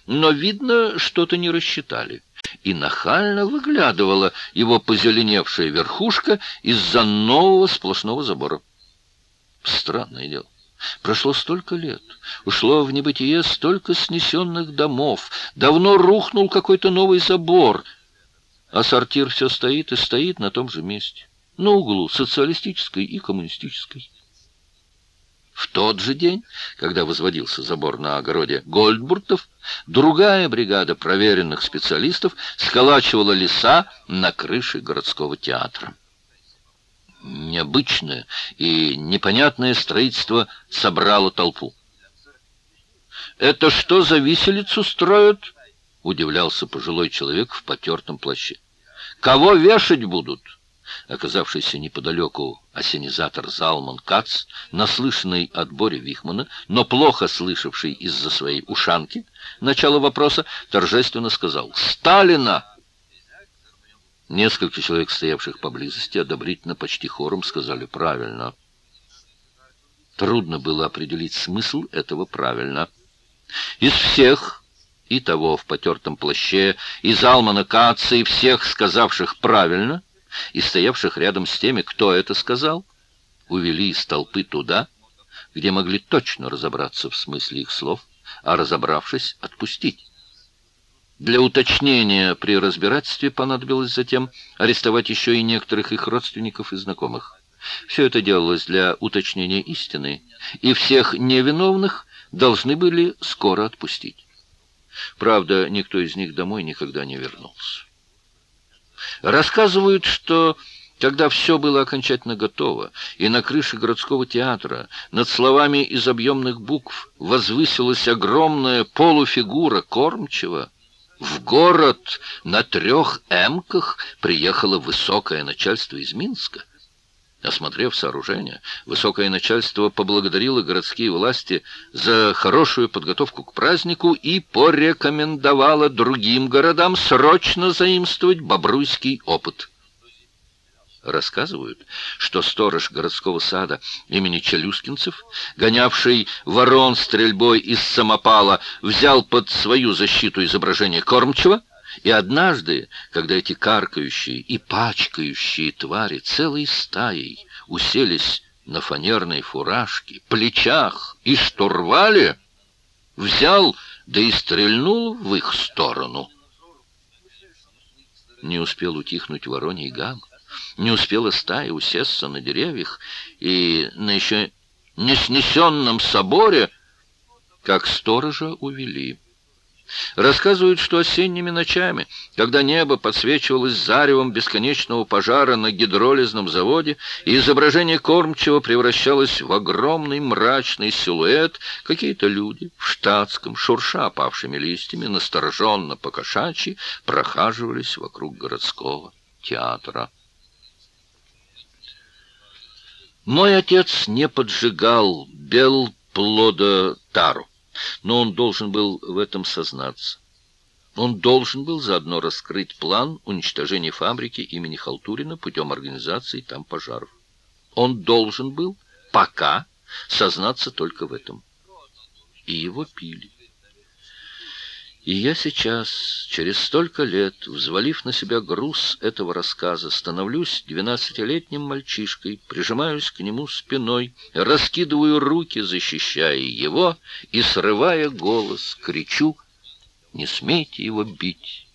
но, видно, что-то не рассчитали, и нахально выглядывала его позеленевшая верхушка из-за нового сплошного забора. Странное дело. Прошло столько лет, ушло в небытие столько снесенных домов, давно рухнул какой-то новый забор, а сортир все стоит и стоит на том же месте, на углу социалистической и коммунистической. В тот же день, когда возводился забор на огороде Гольдбуртов, другая бригада проверенных специалистов сколачивала леса на крыше городского театра. Необычное и непонятное строительство собрало толпу. «Это что за виселицу строят?» — удивлялся пожилой человек в потертом плаще. «Кого вешать будут?» Оказавшийся неподалеку ассенизатор Залман Кац, наслышанный от Бори Вихмана, но плохо слышавший из-за своей ушанки начало вопроса, торжественно сказал: «Сталина!» Несколько человек, стоявших поблизости, одобрительно, почти хором сказали: «Правильно». Трудно было определить смысл этого «правильно». Из всех, и того в потертом плаще, и Залмана Каца, и всех, сказавших «правильно», и стоявших рядом с теми, кто это сказал, увели из толпы туда, где могли точно разобраться в смысле их слов, а разобравшись, отпустить. Для уточнения при разбирательстве понадобилось затем арестовать еще и некоторых их родственников и знакомых. Все это делалось для уточнения истины, и всех невиновных должны были скоро отпустить. Правда, никто из них домой никогда не вернулся. Рассказывают, что когда все было окончательно готово, и на крыше городского театра над словами из объемных букв возвысилась огромная полуфигура кормчего, в город на 3 эмках приехало высокое начальство из Минска. Осмотрев сооружение, высокое начальство поблагодарило городские власти за хорошую подготовку к празднику и порекомендовало другим городам срочно заимствовать бобруйский опыт. Рассказывают, что сторож городского сада имени Челюскинцев, гонявший ворон стрельбой из самопала, взял под свою защиту изображение кормчего, и однажды, когда эти каркающие и пачкающие твари целой стаей уселись на фанерной фуражке, плечах и штурвале, взял, да и стрельнул в их сторону. Не успел утихнуть вороний гам, не успела стая усесться на деревьях и на еще не снесенном соборе, как сторожа увели. Рассказывают, что осенними ночами, когда небо подсвечивалось заревом бесконечного пожара на гидролизном заводе, и изображение кормчего превращалось в огромный мрачный силуэт, какие-то люди в штатском, шурша опавшими листьями, настороженно покошачьи прохаживались вокруг городского театра. Мой отец не поджигал Белплодотару, но он должен был в этом сознаться. Он должен был заодно раскрыть план уничтожения фабрики имени Халтурина путем организации там пожаров. Он должен был пока сознаться только в этом. И его пили. И я сейчас, через столько лет, взвалив на себя груз этого рассказа, становлюсь 12-летним мальчишкой, прижимаюсь к нему спиной, раскидываю руки, защищая его, и, срывая голос, кричу: «Не смейте его бить!